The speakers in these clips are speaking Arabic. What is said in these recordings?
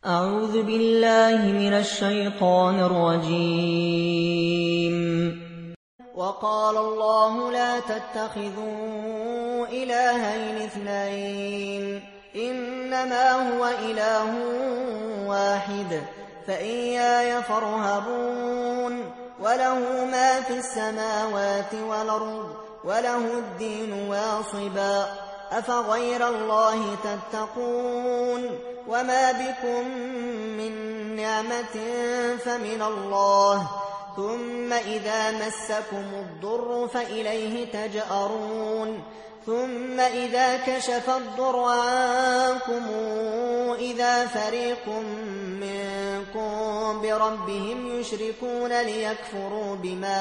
أعوذ بالله من الشيطان الرجيم. وقال الله لا تتخذوا إلهين اثنين إنما هو إله واحد فإياي فارهبون وله ما في السماوات والأرض وله الدين واصبا أفغير الله تتقون وما بكم من نعمة فمن الله ثم إذا مسكم الضر فإليه تجأرون ثم إذا كشف الضر عنكم إذا فريق منكم بربهم يشركون ليكفروا بما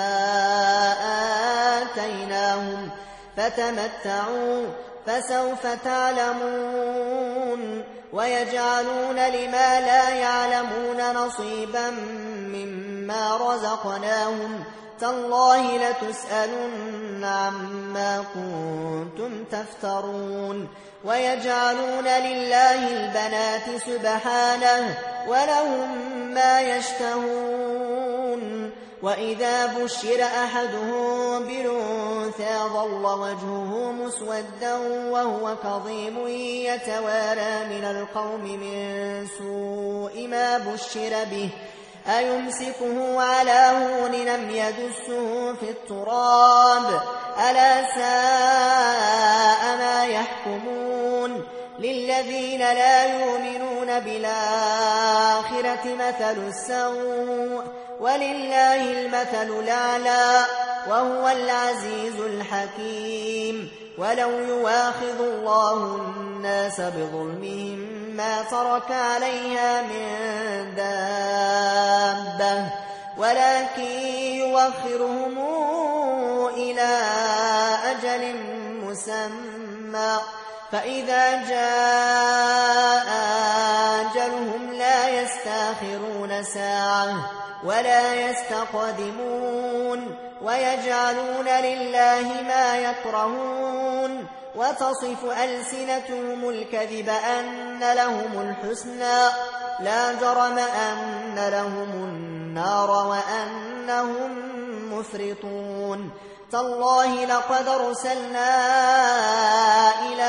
آتيناهم فتمتعوا فسوف تعلمون ويجعلون لما لا يعلمون نصيبا مما رزقناهم تالله لتسألن عما كنتم تفترون ويجعلون لله البنات سبحانه ولهم ما يشتهون وإذا بشر أحدهم بالأنثى ظل وجهه مسودا وهو كظيم يتوارى من القوم من سوء ما بشر به أيمسكه على هون لم يدسه في التراب ألا ساء ما يحكمون للذين لا يؤمنون بالآخرة مثل السوء ولله المثل الأعلى وهو العزيز الحكيم ولو يواخذ الله الناس بظلمهم ما ترك عليها من دابة ولكن يوخرهم إلى أجل مسمى فإذا جاء أجلهم لا يستأخرون ساعة ولا يستقدمون ويجعلون لله ما يكرهون وتصف ألسنتهم الكذب أن لهم الحسنى لا جرم أن لهم النار وأنهم مفرطون تالله لقد أرسلنا إلى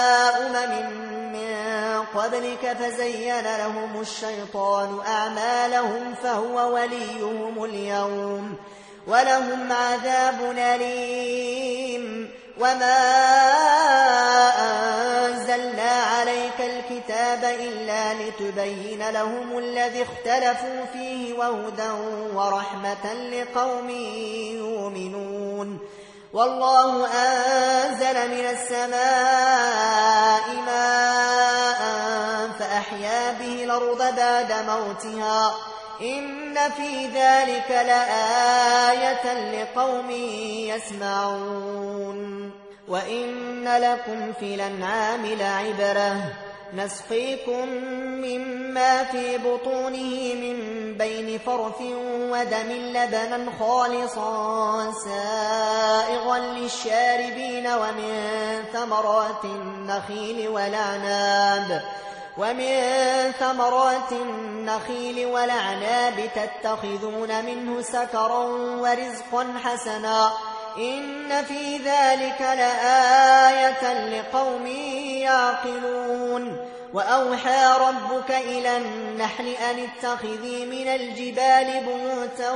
من قبلك فزين لهم الشيطان أعمالهم فهو وليهم اليوم ولهم عذاب أليم وما أنزلنا عليك الكتاب إلا لتبين لهم الذي اختلفوا فيه وهدى ورحمة لقوم يؤمنون والله أنزل من السماء ماء فأحيا به الأرض بعد موتها إن في ذلك لآية لقوم يسمعون وإن لكم في الأنعام لعبرة نسقيكم مما في بطونه من بين فرث ودم لبنا خالصا سائغا للشاربين ومن ثمرات النخيل والأعناب تتخذون منه سكرا ورزقا حسنا إن في ذلك لآية لقوم يعقلون وأوحى ربك إلى النحل أن اتخذي من الجبال بيوتا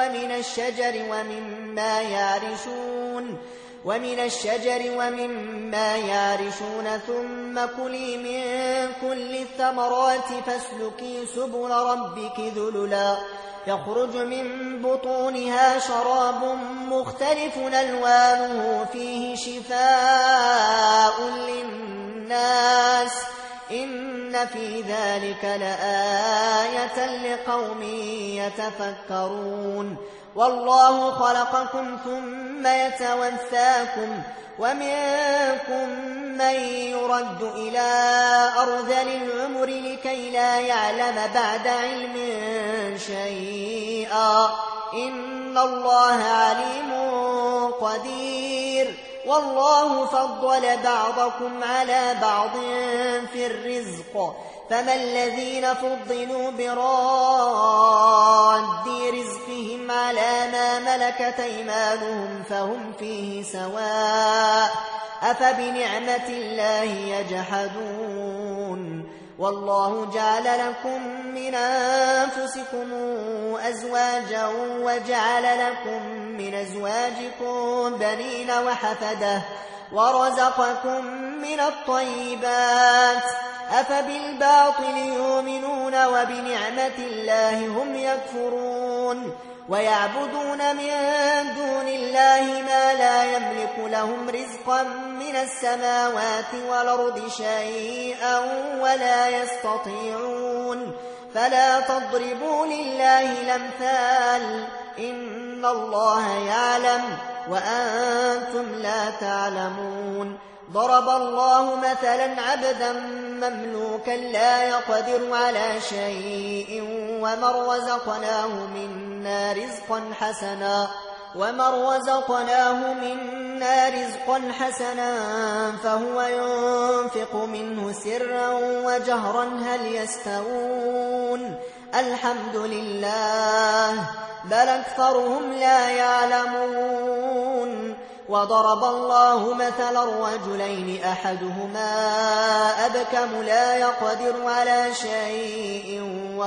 ومن الشجر ومما يعرشون ثم كلي من كل الثمرات فاسلكي سبل ربك ذللا يخرج من بطونها شراب مختلف ألوانه فيه شفاء للناس إن في ذلك لآية لقوم يتفكرون والله خلقكم ثم يتوفاكم ومنكم من يرد إلى أرذل العمر لكي لا يعلم بعد علم شيئا إن الله عليم قدير والله فضل بعضكم على بعض في الرزق فما الذين فضلوا براد رزقهم على ما ملكت أيمانهم فهم فيه سواء أفبنعمة الله يجحدون والله جعل لكم من أنفسكم أزواجا وجعل لكم من أزواجكم بنين وحفدة ورزقكم من الطيبات أفبالباطل يؤمنون وبنعمة الله هم يكفرون ويعبدون من دون الله ما لا يملك لهم رزقا من السماوات والأرض شيئا ولا يستطيعون فلا تضربوا لله الأمثال إن الله يعلم وأنتم لا تعلمون ضرب الله مثلا عبدا مملوكا لا يقدر على شيء ومن رزقناه منا رزقا حسنا فهو ينفق منه سرا وجهرا هل يستوون الحمد لله بل أكثرهم لا يعلمون وضرب الله مثلا رجلين أحدهما أبكم لا يقدر على شيء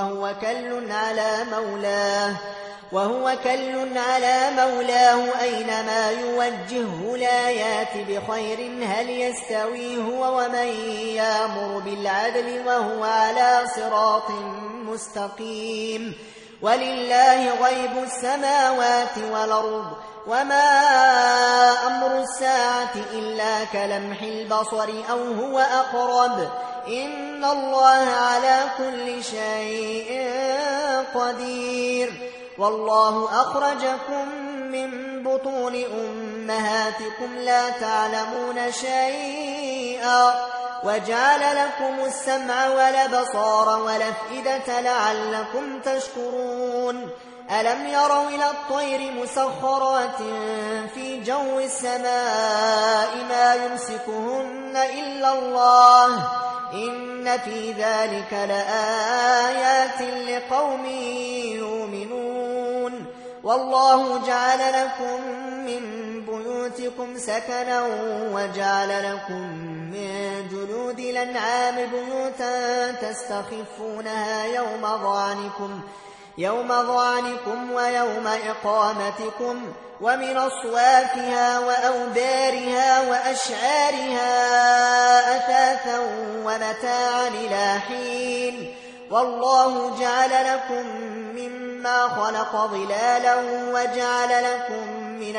وهو كل على مولاه أينما يوجهه لا يات بخير هل يستوي هو ومن يأمر بالعدل وهو على صراط مستقيم ولله غيب السماوات والأرض وما أمر الساعة إلا كلمح البصر أو هو أقرب إن الله على كل شيء قدير والله أخرجكم من بطون أمهاتكم لا تعلمون شيئا وجعل لكم السمع والأبصار والأفئدة لعلكم تشكرون ألم يروا إلى الطير مسخرات في جو السماء ما يمسكهن إلا الله إن في ذلك لآيات لقوم يؤمنون والله جعل لكم من بيوتكم سكنا وجعل لكم من جلود الأنعام بيوتا تستخفونها يوم ظعنكم ويوم إقامتكم ومن أصوافها وأوبارها وأشعارها أثاثا ومتاعا إلى حين والله جعل لكم مما خلق ظلالا وجعل لكم من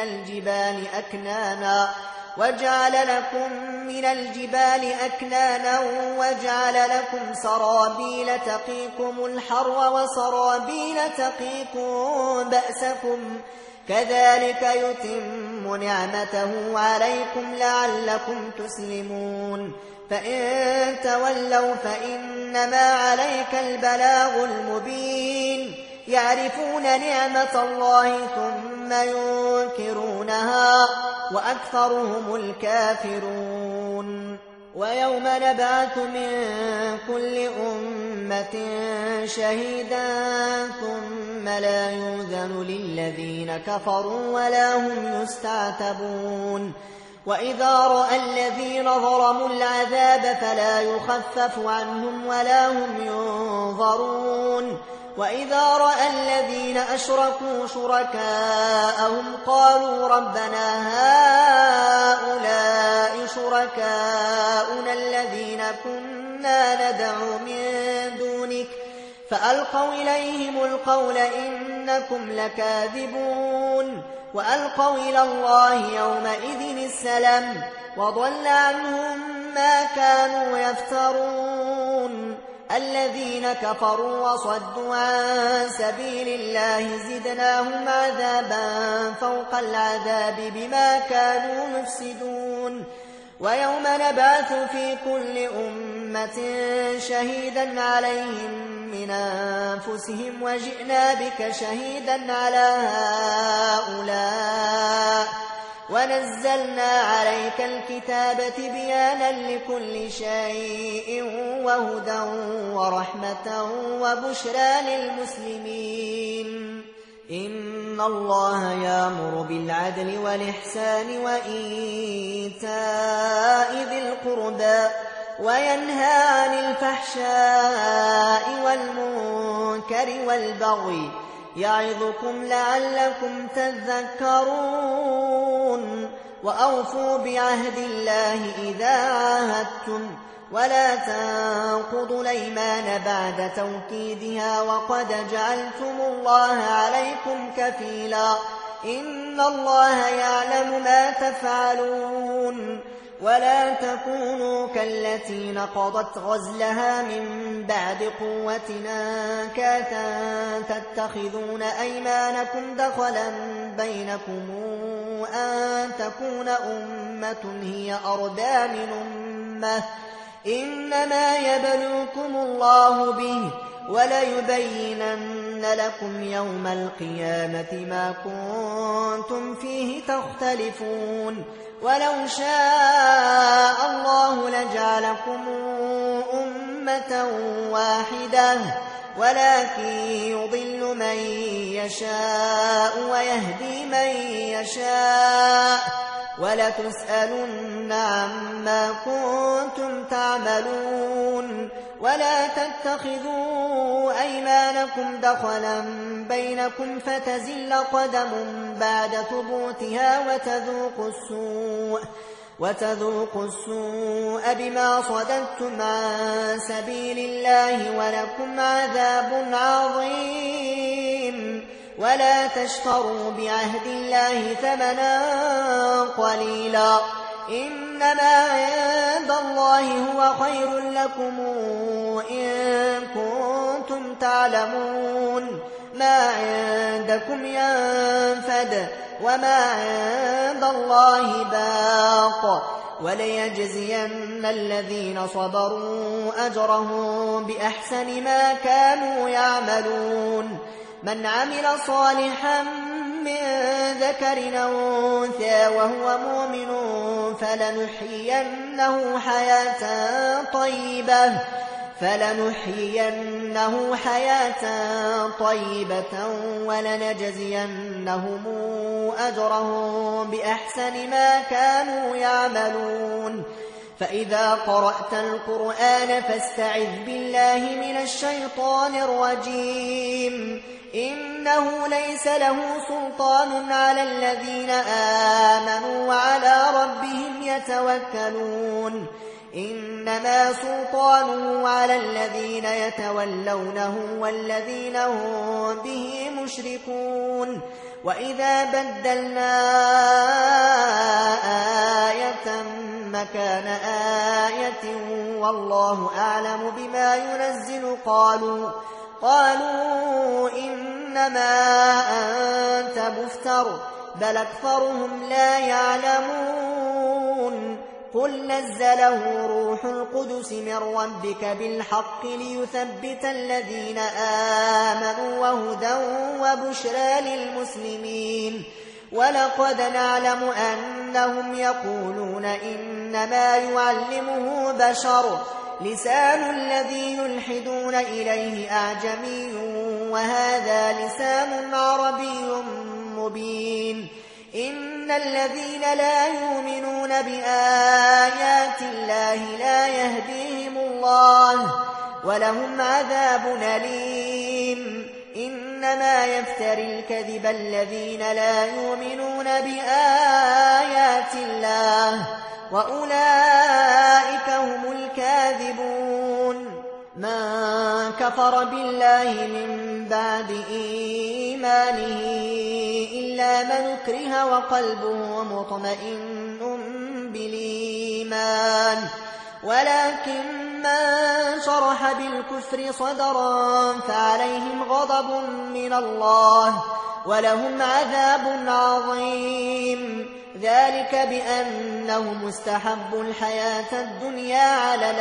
الجبال أكنانا وجعل لكم سرابيل تقيكم الحر وسرابيل تقيكم بأسكم كذلك يتم نعمته عليكم لعلكم تسلمون فإن تولوا فإنما عليك البلاغ المبين يعرفون نعمة الله ثم ينكرونها وأكثرهم الكافرون ويوم نبعث من كل أمة شهيدا ثم لا يؤذن للذين كفروا ولا هم يستعتبون وإذا رأى الذين ظلموا العذاب فلا يخفف عنهم ولا هم ينظرون وإذا رأى الذين أشركوا شركاءهم قالوا ربنا هؤلاء شركاؤنا الذين كنا ندعو من دونك فألقوا إليهم القول إنكم لكاذبون وألقوا إلى الله يومئذ السلام وضل عنهم ما كانوا يفترون الذين كفروا وصدوا عن سبيل الله زدناهم عذابا فوق العذاب بما كانوا يفسدون ويوم نبعث في كل أمة شهيدا عليهم من أنفسهم وجئنا بك شهيدا على هؤلاء ونزلنا عليك الكتاب تبيانا لكل شيء وهدى ورحمة وبشرى للمسلمين. إن الله يأمر بالعدل والإحسان وإيتاء ذي القربى وينهى عن الفحشاء والمنكر والبغي يعظكم لعلكم تذكرون. وأوفوا بعهد الله إذا عاهدتم ولا تنقضوا الأيمان بعد توكيدها وقد جعلتم الله عليكم كفيلا. إن الله يعلم ما تفعلون. ولا تكونوا كالتي نقضت غزلها من بعد قوة أنكاثا تتخذون أيمانكم دخلا بينكم أن تكون أمة هي أربى من أمة إنما يبلوكم الله به وليبينن لكم يوم القيامة ما كنتم فيه تختلفون. ولو شاء الله لجعلكم أمة واحدة ولكن يضل من يشاء ويهدي من يشاء ولتسألن عما كنتم تعملون. ولا تتخذوا أيمانكم دخلا بينكم فتزل قدم بعد ثبوتها وتذوقوا السوء بما صددتم عن سبيل الله ولكم عذاب عظيم. ولا تشتروا بعهد الله ثمنا قليلا إنما عند الله هو خير لكم إن كنتم تعلمون. ما عندكم ينفد وما عند الله باق وليجزين الذين صبروا أجرهم بأحسن ما كانوا يعملون. من عمل صالحا من ذكر أو أنثى وهو مؤمن فلنحيينه حياة طيبة ولنجزينهم أجرهم بأحسن ما كانوا يعملون. فإذا قرأت القرآن فاستعذ بالله من الشيطان الرجيم. إنه ليس له سلطان على الذين آمنوا وعلى ربهم يتوكلون. إنما سلطانه على الذين يتولونه والذين هم به مشركون. وإذا بدلنا آية مكان آية والله أعلم بما ينزل قالوا إنما أنت مفتر بل أكثرهم لا يعلمون. قل نزله روح القدس من ربك بالحق ليثبت الذين آمنوا وهدى وبشرى للمسلمين. ولقد نعلم أنهم يقولون إنما يعلمه بشر لسان الذي يلحدون إليه أعجمي وهذا لسان عربي مبين. إن الذين لا يؤمنون بآيات الله لا يهديهم الله ولهم عذاب أليم. إنما يفتري الكذب الذين لا يؤمنون بآيات الله وأولئك هم الكاذبون. من كفر بالله من بعد إيمانه إلا من أكره وقلبه مطمئن بالإيمان ولكن من شرح بالكفر صدرا فعليهم غضب من الله ولهم عذاب عظيم. ذلك بأنهم استحبوا الحياة الدنيا على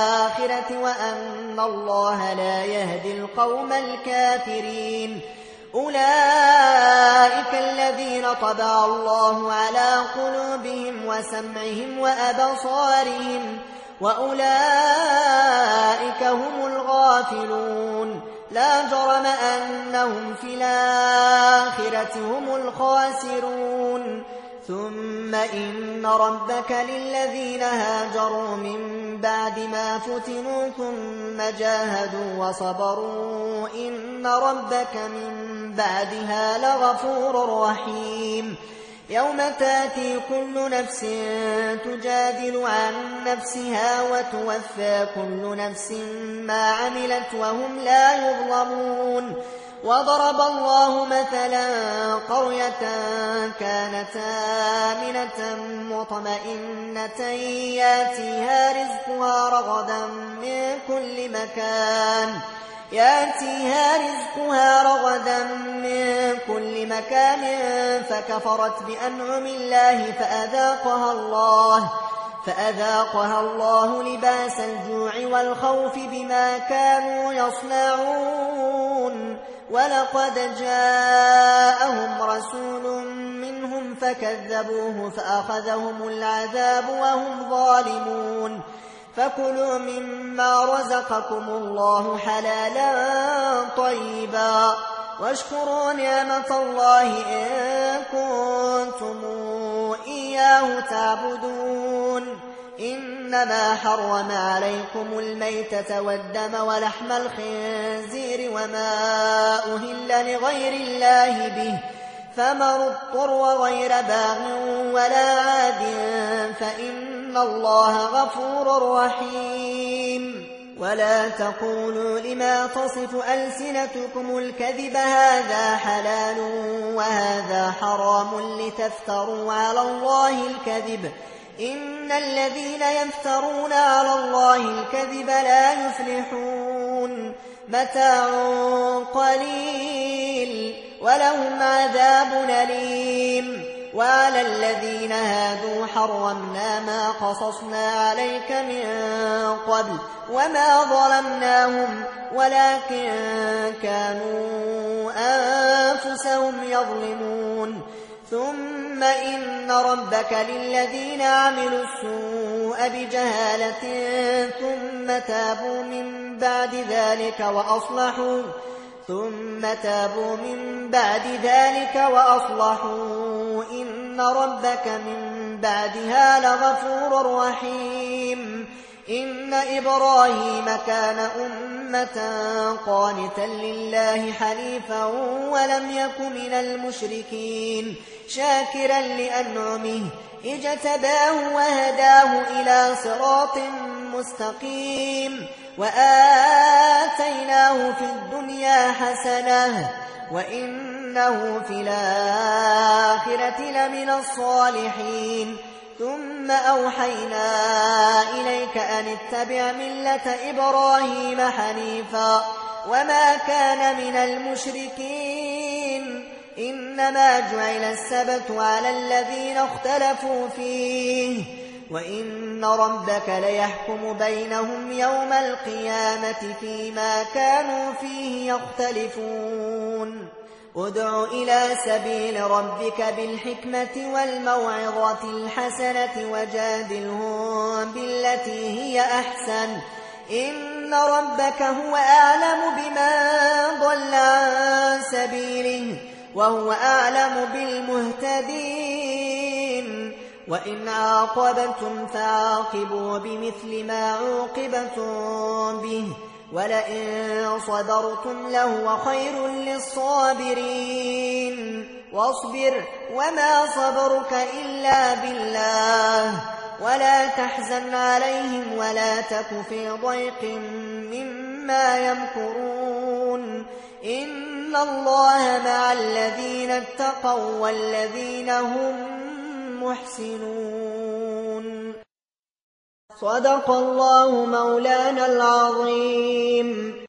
الآخرة وأن الله لا يهدي القوم الكافرين. أولئك الذين طبع الله على قلوبهم وسمعهم وأبصارهم وأولئك هم الغافلون لا جرم أنهم في الآخرة هم الخاسرون ثم إن ربك للذين هاجروا من بعد ما فتنوا ثم جاهدوا وصبروا إن ربك من بعدها لغفور رحيم يوم تاتي كل نفس تجادل عن نفسها وتوفى كل نفس ما عملت وهم لا يظلمون وضرب الله مثلا قرية كانت آمنة مطمئنة ياتيها رزقها رغدا من كل مكان فكفرت بأنعم الله فأذاقها الله لباس الجوع والخوف بما كانوا يصنعون ولقد جاءهم رسول منهم فكذبوه فأخذهم العذاب وهم ظالمون فكلوا مما رزقكم الله حلالا طيبا واشكروا نعمة الله إن كنتم إياه تعبدون إنما حرم عليكم الميتة والدم ولحم الخنزير وما أهل لغير الله به فمن اضطر غير باغ ولا عاد فإن الله غفور رحيم ولا تقولوا لما تصف ألسنتكم الكذب هذا حلال وهذا حرام لتفتروا على الله الكذب إن الذين يفترون على الله الكذب لا يفلحون متاع قليل ولهم عذاب أليم وعلى الذين هادوا حرمنا ما قصصنا عليك من قبل وما ظلمناهم ولكن كانوا أنفسهم يظلمون ثم إن ربك للذين عملوا السوء بجهالة ثم تابوا من بعد ذلك وأصلحوا إن ربك من بعدها لغفور رحيم إن إبراهيم كان أمة قانتا لله حنيفا ولم يك من المشركين شاكرا لأنعمه اجتباه وهداه إلى صراط مستقيم وآتيناه في الدنيا حسنة وإنه في الآخرة لمن الصالحين ثم أوحينا إليك أن اتبع ملة إبراهيم حنيفا وما كان من المشركين إنما جعل السبت على الذين اختلفوا فيه وإن ربك ليحكم بينهم يوم القيامة فيما كانوا فيه يختلفون ادع إلى سبيل ربك بالحكمة والموعظة الحسنة وجادلهم بالتي هي أحسن إن ربك هو أعلم بمن ضل عن سبيله وهو أعلم بالمهتدين وإن عاقبتم فعاقبوا بمثل ما عوقبتم به ولئن صبرتم لهو خير للصابرين واصبر وما صبرك إلا بالله ولا تحزن عليهم ولا تك في ضيق مما يمكرون إن الله مع الذين اتقوا والذين هم محسنون صدق الله مولانا العظيم.